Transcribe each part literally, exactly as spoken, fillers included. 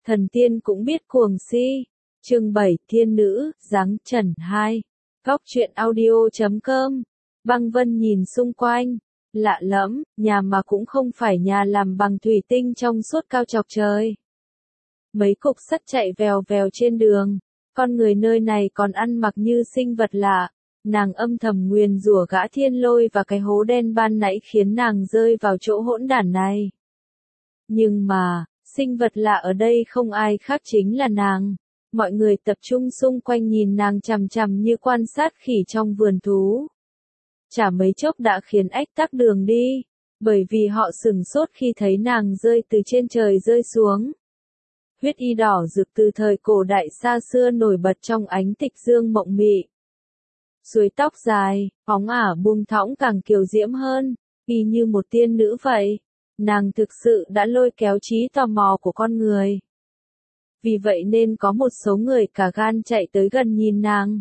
Thần tiên cũng biết cuồng si. Chương bảy Thiên nữ, giáng trần hai. Góc truyện audio chấm com. Băng Vân nhìn xung quanh. Lạ lẫm, nhà mà cũng không phải nhà làm bằng thủy tinh trong suốt cao chọc trời. Mấy cục sắt chạy vèo vèo trên đường. Con người nơi này còn ăn mặc như sinh vật lạ. Nàng âm thầm nguyền rủa gã thiên lôi và cái hố đen ban nãy khiến nàng rơi vào chỗ hỗn đản này. Nhưng mà, sinh vật lạ ở đây không ai khác chính là nàng. Mọi người tập trung xung quanh nhìn nàng chằm chằm như quan sát khỉ trong vườn thú. Chả mấy chốc đã khiến ách tắc đường đi, bởi vì họ sửng sốt khi thấy nàng rơi từ trên trời rơi xuống. Huyết y đỏ rực từ thời cổ đại xa xưa nổi bật trong ánh tịch dương mộng mị. Suối tóc dài, phóng ả buông thõng càng kiều diễm hơn, y như một tiên nữ vậy. Nàng thực sự đã lôi kéo trí tò mò của con người. Vì vậy nên có một số người cả gan chạy tới gần nhìn nàng.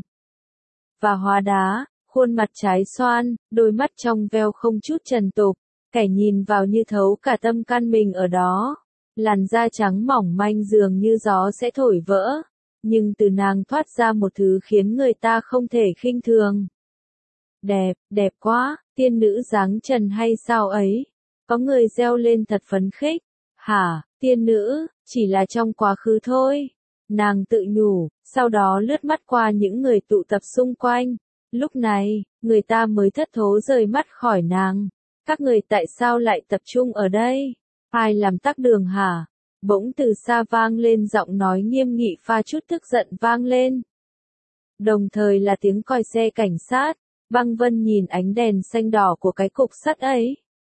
Và hóa đá, khuôn mặt trái xoan, đôi mắt trong veo không chút trần tục, kẻ nhìn vào như thấu cả tâm can mình ở đó. Làn da trắng mỏng manh dường như gió sẽ thổi vỡ, nhưng từ nàng thoát ra một thứ khiến người ta không thể khinh thường. Đẹp, đẹp quá, tiên nữ dáng trần hay sao ấy? Có người reo lên thật phấn khích. Hả, tiên nữ, chỉ là trong quá khứ thôi. Nàng tự nhủ, sau đó lướt mắt qua những người tụ tập xung quanh. Lúc này, người ta mới thất thố rời mắt khỏi nàng. Các người tại sao lại tập trung ở đây? Ai làm tắc đường hả? Bỗng từ xa vang lên giọng nói nghiêm nghị pha chút tức giận vang lên. Đồng thời là tiếng còi xe cảnh sát. Băng Vân nhìn ánh đèn xanh đỏ của cái cục sắt ấy.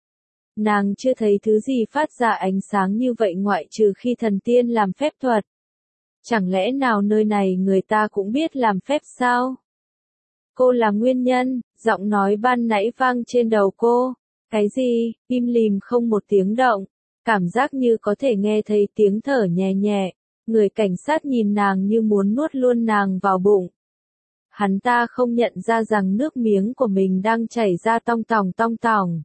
Nàng chưa thấy thứ gì phát ra ánh sáng như vậy ngoại trừ khi thần tiên làm phép thuật. Chẳng lẽ nào nơi này người ta cũng biết làm phép sao? Cô là nguyên nhân, giọng nói ban nãy vang trên đầu cô. Cái gì? Im lìm không một tiếng động. Cảm giác như có thể nghe thấy tiếng thở nhẹ nhẹ. Người cảnh sát nhìn nàng như muốn nuốt luôn nàng vào bụng. Hắn ta không nhận ra rằng nước miếng của mình đang chảy ra tong tòng tong tòng.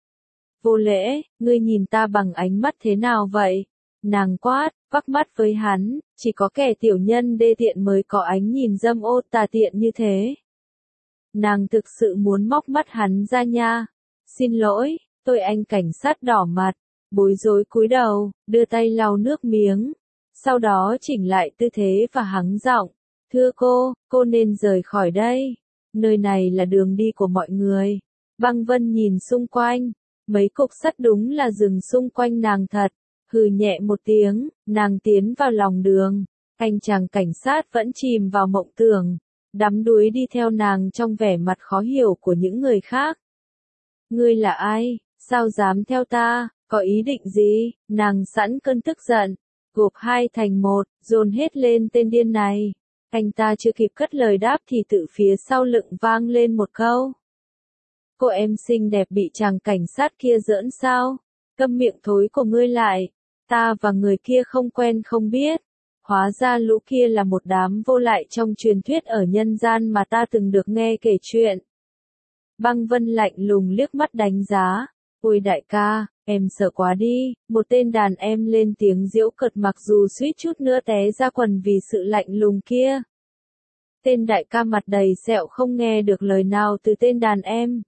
Vô lễ, ngươi nhìn ta bằng ánh mắt thế nào vậy? Nàng quát, vắc mắt với hắn, chỉ có kẻ tiểu nhân đê tiện mới có ánh nhìn dâm ô tà tiện như thế. Nàng thực sự muốn móc mắt hắn ra nha. Xin lỗi, tôi anh cảnh sát đỏ mặt, bối rối cúi đầu, đưa tay lau nước miếng. Sau đó chỉnh lại tư thế và hắng giọng, thưa cô, cô nên rời khỏi đây. Nơi này là đường đi của mọi người. Băng Vân nhìn xung quanh. Mấy cục sắt đúng là dừng xung quanh nàng thật. Hừ nhẹ một tiếng, nàng tiến vào lòng đường. Anh chàng cảnh sát vẫn chìm vào mộng tưởng. Đắm đuối đi theo nàng trong vẻ mặt khó hiểu của những người khác. Ngươi là ai? Sao dám theo ta? Có ý định gì? Nàng sẵn cơn tức giận. Gộp hai thành một, dồn hết lên tên điên này. Anh ta chưa kịp cất lời đáp thì từ phía sau lưng vang lên một câu. Cô em xinh đẹp bị chàng cảnh sát kia giỡn sao? Câm miệng thối của ngươi lại. Ta và người kia không quen không biết. Hóa ra lũ kia là một đám vô lại trong truyền thuyết ở nhân gian mà ta từng được nghe kể chuyện. Băng Vân lạnh lùng liếc mắt đánh giá. Ôi đại ca, em sợ quá đi. Một tên đàn em lên tiếng giễu cợt mặc dù suýt chút nữa té ra quần vì sự lạnh lùng kia. Tên đại ca mặt đầy sẹo không nghe được lời nào từ tên đàn em.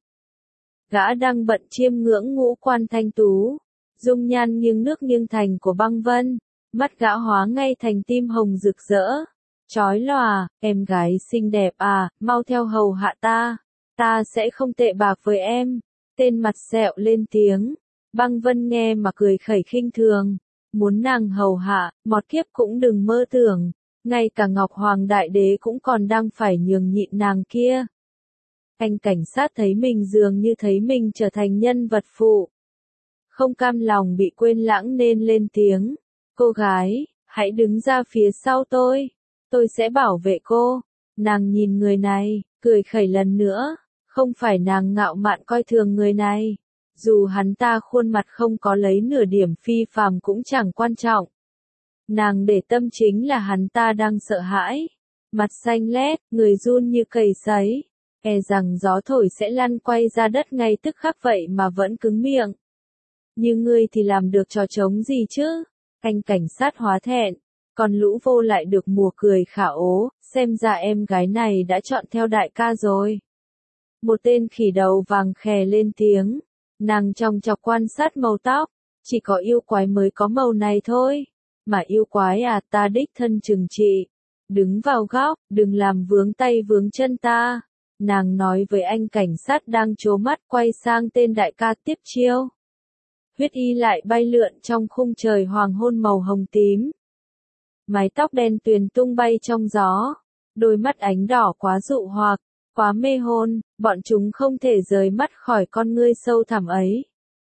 Gã đang bận chiêm ngưỡng ngũ quan thanh tú, dung nhan nghiêng nước nghiêng thành của Băng Vân, mắt gã hóa ngay thành tim hồng rực rỡ, chói lòa, em gái xinh đẹp à, mau theo hầu hạ ta, ta sẽ không tệ bạc với em. Tên mặt sẹo lên tiếng, Băng Vân nghe mà cười khẩy khinh thường, muốn nàng hầu hạ, mọt kiếp cũng đừng mơ tưởng, ngay cả Ngọc Hoàng Đại Đế cũng còn đang phải nhường nhịn nàng kia. Anh cảnh sát thấy mình dường như thấy mình trở thành nhân vật phụ. Không cam lòng bị quên lãng nên lên tiếng. Cô gái, hãy đứng ra phía sau tôi. Tôi sẽ bảo vệ cô. Nàng nhìn người này, cười khẩy lần nữa. Không phải nàng ngạo mạn coi thường người này. Dù hắn ta khuôn mặt không có lấy nửa điểm phi phàm cũng chẳng quan trọng. Nàng để tâm chính là hắn ta đang sợ hãi. Mặt xanh lét, người run như cầy sấy. E rằng gió thổi sẽ lăn quay ra đất ngay tức khắc vậy mà vẫn cứng miệng. Như ngươi thì làm được trò trống gì chứ? Anh cảnh sát hóa thẹn, còn lũ vô lại được mùa cười khả ố, xem ra em gái này đã chọn theo đại ca rồi. Một tên khỉ đầu vàng khè lên tiếng, nàng trong chọc quan sát màu tóc, chỉ có yêu quái mới có màu này thôi, mà yêu quái à ta đích thân trừng trị, đứng vào góc, đừng làm vướng tay vướng chân ta. Nàng nói với anh cảnh sát đang trố mắt quay sang tên đại ca tiếp chiêu. Huyết y lại bay lượn trong khung trời hoàng hôn màu hồng tím. Mái tóc đen tuyền tung bay trong gió, đôi mắt ánh đỏ quá dụ hoặc, quá mê hồn, bọn chúng không thể rời mắt khỏi con ngươi sâu thẳm ấy.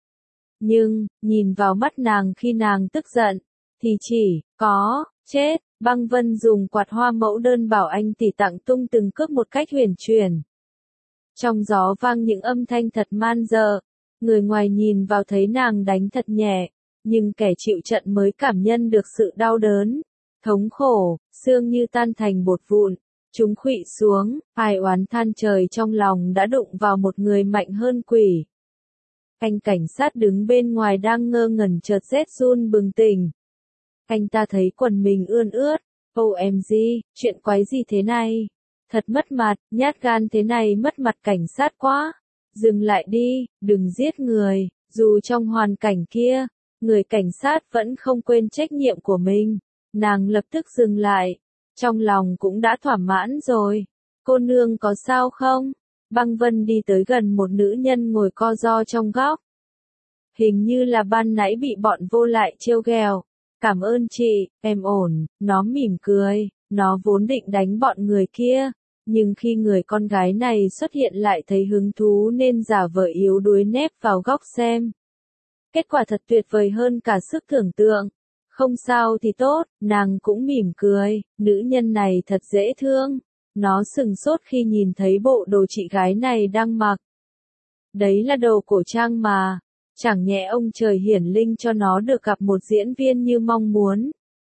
Nhưng, nhìn vào mắt nàng khi nàng tức giận, thì chỉ có chết. Băng Vân dùng quạt hoa mẫu đơn bảo anh tỷ tặng tung từng cước một cách huyền chuyển. Trong gió vang những âm thanh thật man dợ, người ngoài nhìn vào thấy nàng đánh thật nhẹ, nhưng kẻ chịu trận mới cảm nhận được sự đau đớn, thống khổ, xương như tan thành bột vụn, chúng khuỵu xuống, ai oán than trời trong lòng đã đụng vào một người mạnh hơn quỷ. Anh cảnh sát đứng bên ngoài đang ngơ ngẩn chợt rét run bừng tỉnh. Anh ta thấy quần mình ươn ướt, ô em giê, chuyện quái gì thế này? Thật mất mặt, nhát gan thế này mất mặt cảnh sát quá. Dừng lại đi, đừng giết người, dù trong hoàn cảnh kia, người cảnh sát vẫn không quên trách nhiệm của mình. Nàng lập tức dừng lại, trong lòng cũng đã thỏa mãn rồi. Cô nương có sao không? Băng Vân đi tới gần một nữ nhân ngồi co ro trong góc. Hình như là ban nãy bị bọn vô lại trêu ghẹo. Cảm ơn chị, em ổn, nó mỉm cười, nó vốn định đánh bọn người kia, nhưng khi người con gái này xuất hiện lại thấy hứng thú nên giả vờ yếu đuối nép vào góc xem. Kết quả thật tuyệt vời hơn cả sức tưởng tượng. Không sao thì tốt, nàng cũng mỉm cười, nữ nhân này thật dễ thương. Nó sừng sốt khi nhìn thấy bộ đồ chị gái này đang mặc. Đấy là đồ cổ trang mà. Chẳng nhẽ ông trời hiển linh cho nó được gặp một diễn viên như mong muốn.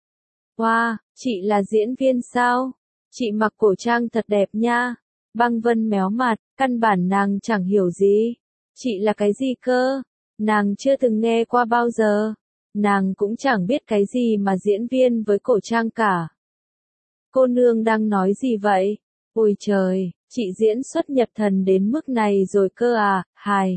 Wow, chị là diễn viên sao? Chị mặc cổ trang thật đẹp nha. Băng Vân méo mặt, căn bản nàng chẳng hiểu gì. Chị là cái gì cơ? Nàng chưa từng nghe qua bao giờ. Nàng cũng chẳng biết cái gì mà diễn viên với cổ trang cả. Cô nương đang nói gì vậy? Ôi trời, chị diễn xuất nhập thần đến mức này rồi cơ à, hài.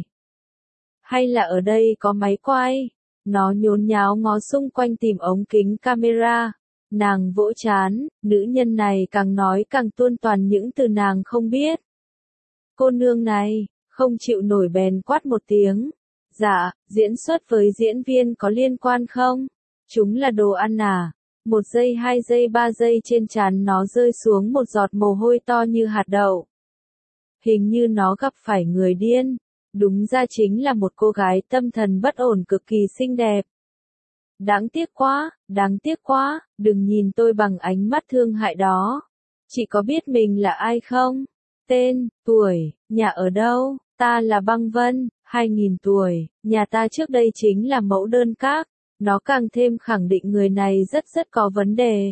Hay là ở đây có máy quay? Nó nhốn nháo ngó xung quanh tìm ống kính camera. Nàng vỗ chán, nữ nhân này càng nói càng tuôn toàn những từ nàng không biết. Cô nương này, không chịu nổi bèn quát một tiếng. Dạ, diễn xuất với diễn viên có liên quan không? Chúng là đồ ăn à? Một giây, hai giây, ba giây trên trán nó rơi xuống một giọt mồ hôi to như hạt đậu. Hình như nó gặp phải người điên. Đúng ra chính là một cô gái tâm thần bất ổn cực kỳ xinh đẹp. Đáng tiếc quá, đáng tiếc quá, đừng nhìn tôi bằng ánh mắt thương hại đó. Chị có biết mình là ai không? Tên, tuổi, nhà ở đâu? Ta là Băng Vân, hai nghìn tuổi, nhà ta trước đây chính là mẫu đơn các. Nó càng thêm khẳng định người này rất rất có vấn đề.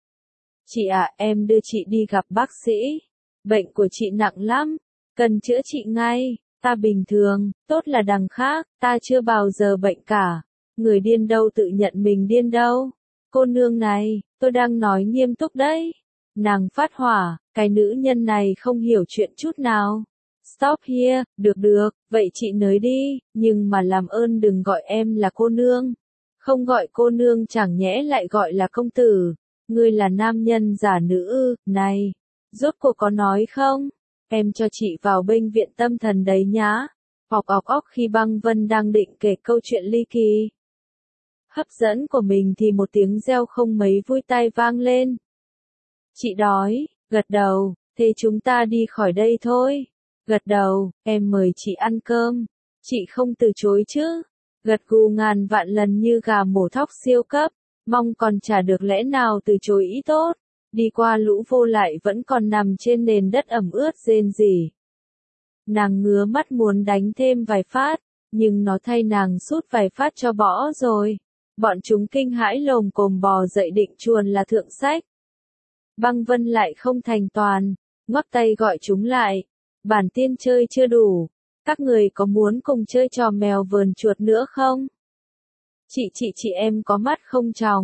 Chị ạ, à, em đưa chị đi gặp bác sĩ. Bệnh của chị nặng lắm, cần chữa trị ngay. Ta bình thường, tốt là đằng khác, ta chưa bao giờ bệnh cả. Người điên đâu tự nhận mình điên đâu. Cô nương này, tôi đang nói nghiêm túc đấy. Nàng phát hỏa, cái nữ nhân này không hiểu chuyện chút nào. Stop here, được được, vậy chị nới đi, nhưng mà làm ơn đừng gọi em là cô nương. Không gọi cô nương chẳng nhẽ lại gọi là công tử. Ngươi là nam nhân giả nữ ư, này, rốt cuộc có nói không? Em cho chị vào bệnh viện tâm thần đấy nhá. Ọc ọc ọc khi Băng Vân đang định kể câu chuyện ly kỳ hấp dẫn của mình thì một tiếng reo không mấy vui tai vang lên. Chị đói, gật đầu, thế chúng ta đi khỏi đây thôi. Gật đầu, em mời chị ăn cơm. Chị không từ chối chứ. Gật gù ngàn vạn lần như gà mổ thóc siêu cấp, mong còn chả được lẽ nào từ chối ý tốt. Đi qua lũ vô lại vẫn còn nằm trên nền đất ẩm ướt rên rỉ. Nàng ngứa mắt muốn đánh thêm vài phát, nhưng nó thay nàng sút vài phát cho bỏ rồi. Bọn chúng kinh hãi lồm cồm bò dậy định chuồn là thượng sách. Băng Vân lại không thành toàn, ngoắc tay gọi chúng lại. Bản tiên chơi chưa đủ, các người có muốn cùng chơi trò mèo vờn chuột nữa không? Chị chị chị em có mắt không tròng,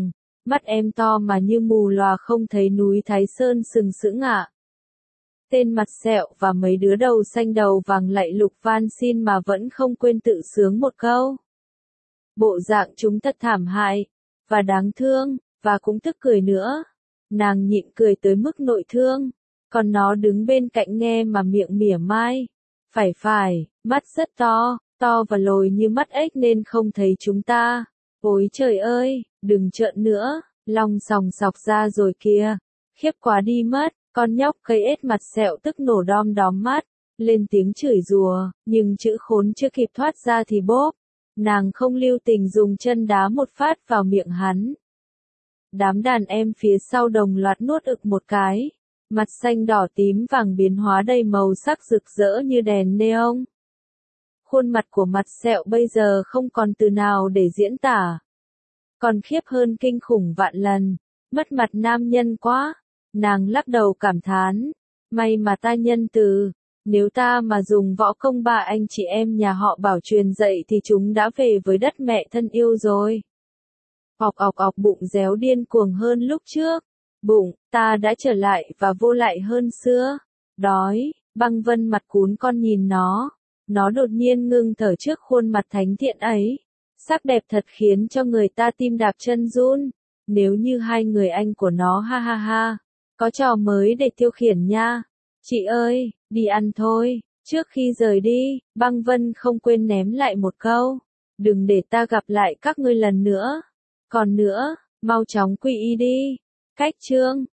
Mắt em to mà như mù lòa không thấy núi Thái Sơn sừng sững ạ. Tên mặt sẹo và mấy đứa đầu xanh đầu vàng lạy lục van xin mà vẫn không quên tự sướng một câu. Bộ dạng chúng thật thảm hại, và đáng thương, và cũng tức cười nữa. Nàng nhịn cười tới mức nội thương, còn nó đứng bên cạnh nghe mà miệng mỉa mai. Phải phải, mắt rất to, to và lồi như mắt ếch nên không thấy chúng ta. Ôi trời ơi, đừng trợn nữa, long sòng sọc ra rồi kìa. Khiếp quá đi mất, con nhóc cây ếch mặt sẹo tức nổ đom đóm mắt, lên tiếng chửi rủa, nhưng chữ khốn chưa kịp thoát ra thì bốp. Nàng không lưu tình dùng chân đá một phát vào miệng hắn. Đám đàn em phía sau đồng loạt nuốt ực một cái. Mặt xanh đỏ tím vàng biến hóa đầy màu sắc rực rỡ như đèn neon. Khuôn mặt của mặt sẹo bây giờ không còn từ nào để diễn tả. Còn khiếp hơn kinh khủng vạn lần. Mất mặt nam nhân quá. Nàng lắc đầu cảm thán. May mà ta nhân từ. Nếu ta mà dùng võ công ba anh chị em nhà họ Bảo truyền dạy thì chúng đã về với đất mẹ thân yêu rồi. Ọc ọc ọc bụng réo điên cuồng hơn lúc trước. Bụng, ta đã trở lại và vô lại hơn xưa. Đói, Băng Vân mặt cún con nhìn nó. Nó đột nhiên ngưng thở trước khuôn mặt thánh thiện ấy. Sắc đẹp thật khiến cho người ta tim đạp chân run. Nếu như hai người anh của nó ha ha ha. Có trò mới để tiêu khiển nha. Chị ơi, đi ăn thôi. Trước khi rời đi, Băng Vân không quên ném lại một câu. Đừng để ta gặp lại các ngươi lần nữa. Còn nữa, mau chóng quy y đi. Cách chương